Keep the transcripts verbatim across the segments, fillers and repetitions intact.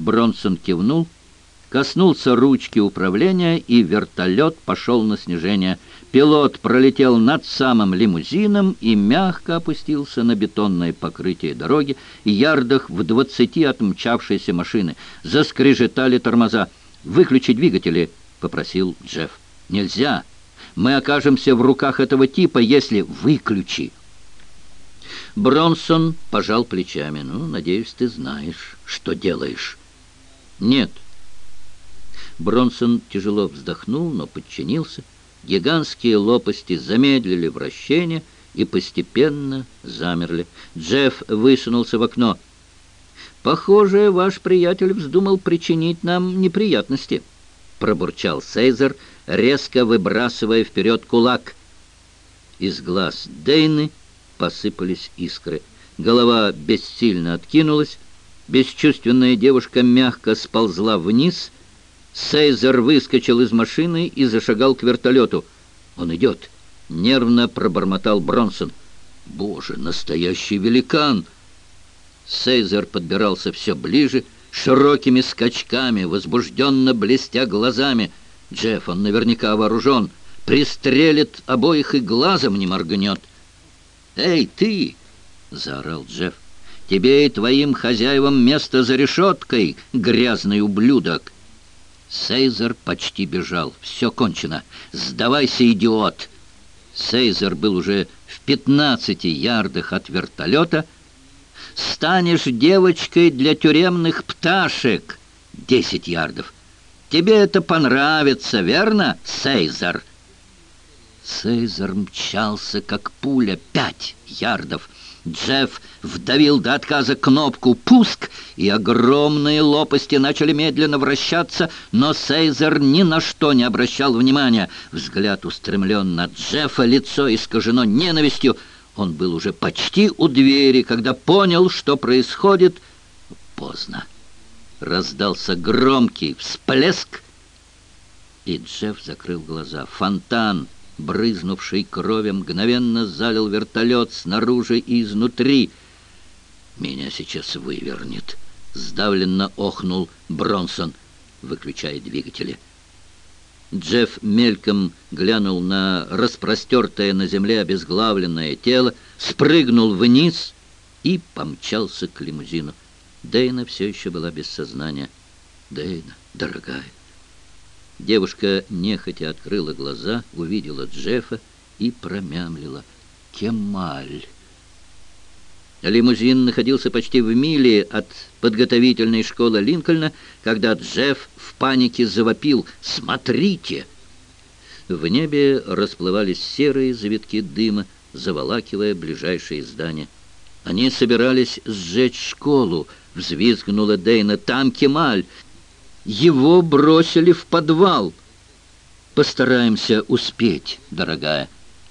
Бронсон кивнул, коснулся ручки управления, и вертолет пошел на снижение. Пилот пролетел над самым лимузином и мягко опустился на бетонное покрытие дороги, ярдах в двадцати от мчавшейся машины. Заскрежетали тормоза. «Выключи двигатели», — попросил Джефф. «Нельзя. Мы окажемся в руках этого типа, если...» «Выключи». Бронсон пожал плечами. «Ну, надеюсь, ты знаешь, что делаешь». «Нет». Бронсон тяжело вздохнул, но подчинился. Гигантские лопасти замедлили вращение и постепенно замерли. Джефф высунулся в окно. «Похоже, ваш приятель вздумал причинить нам неприятности», — пробурчал Сейзер, резко выбрасывая вперед кулак. Из глаз Дейны посыпались искры. Голова бессильно откинулась. Бесчувственная девушка мягко сползла вниз. Сейзер выскочил из машины и зашагал к вертолету. «Он идет!» — нервно пробормотал Бронсон. «Боже, настоящий великан!» Сейзер подбирался все ближе, широкими скачками, возбужденно блестя глазами. «Джефф, он наверняка вооружен. Пристрелит обоих и глазом не моргнет». «Эй, ты!» — заорал Джефф. «Тебе и твоим хозяевам место за решеткой, грязный ублюдок!» Сейзер почти бежал. «Все кончено. Сдавайся, идиот!» Сейзер был уже в пятнадцати ярдах от вертолета. «Станешь девочкой для тюремных пташек!» Десять ярдов. «Тебе это понравится, верно, Сейзер?» Сейзер мчался, как пуля. Пять ярдов. Джефф вдавил до отказа кнопку «Пуск», и огромные лопасти начали медленно вращаться, но Сейзер ни на что не обращал внимания. Взгляд устремлен на Джеффа, лицо искажено ненавистью. Он был уже почти у двери, когда понял, что происходит. Поздно. Раздался громкий всплеск, и Джефф закрыл глаза. Фонтан, брызнувший кровью, мгновенно залил вертолет снаружи и изнутри. «Меня сейчас вывернет», — сдавленно охнул Бронсон, выключая двигатели. Джефф мельком глянул на распростертое на земле обезглавленное тело, спрыгнул вниз и помчался к лимузину. Дейна все еще была без сознания. «Дейна, дорогая». Девушка нехотя открыла глаза, увидела Джеффа и промямлила: «Кемаль». Лимузин находился почти в миле от подготовительной школы Линкольна, когда Джефф в панике завопил: «Смотрите!». В небе расплывались серые завитки дыма, заволакивая ближайшие здания. «Они собирались сжечь школу!» — взвизгнула Дейна. «Там Кемаль! Его бросили в подвал!» «Постараемся успеть, дорогая».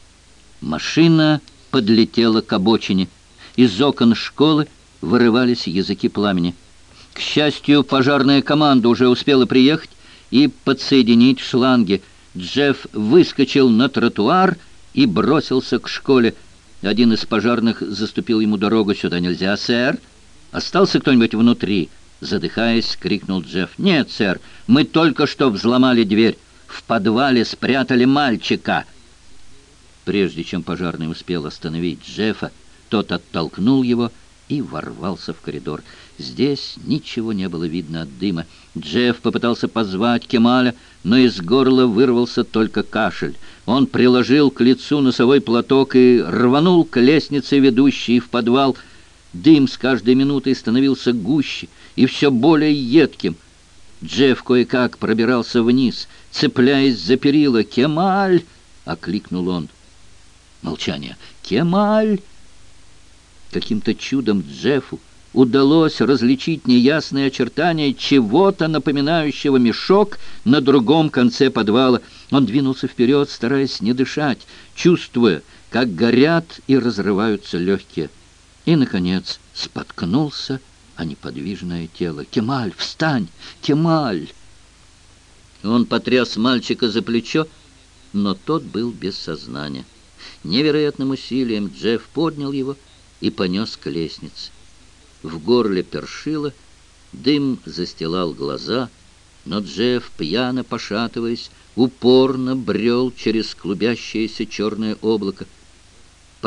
Машина подлетела к обочине. Из окон школы вырывались языки пламени. К счастью, пожарная команда уже успела приехать и подсоединить шланги. Джефф выскочил на тротуар и бросился к школе. Один из пожарных заступил ему дорогу. «Сюда нельзя, сэр». «Остался кто-нибудь внутри?» Задыхаясь, крикнул Джефф. «Нет, сэр, мы только что взломали дверь. В подвале спрятали мальчика». Прежде чем пожарный успел остановить Джеффа, тот оттолкнул его и ворвался в коридор. Здесь ничего не было видно от дыма. Джефф попытался позвать Кемаля, но из горла вырвался только кашель. Он приложил к лицу носовой платок и рванул к лестнице, ведущей в подвал. Дым с каждой минутой становился гуще и все более едким. Джефф кое-как пробирался вниз, цепляясь за перила. «Кемаль!» — окликнул он. Молчание. «Кемаль!» Каким-то чудом Джеффу удалось различить неясные очертания чего-то, напоминающего мешок на другом конце подвала. Он двинулся вперед, стараясь не дышать, чувствуя, как горят и разрываются легкие. И, наконец, споткнулся о неподвижное тело. «Кемаль, встань! Кемаль!» Он потряс мальчика за плечо, но тот был без сознания. Невероятным усилием Джефф поднял его и понес к лестнице. В горле першило, Дым застилал глаза, но Джефф, пьяно пошатываясь, упорно брел через клубящееся черное облако.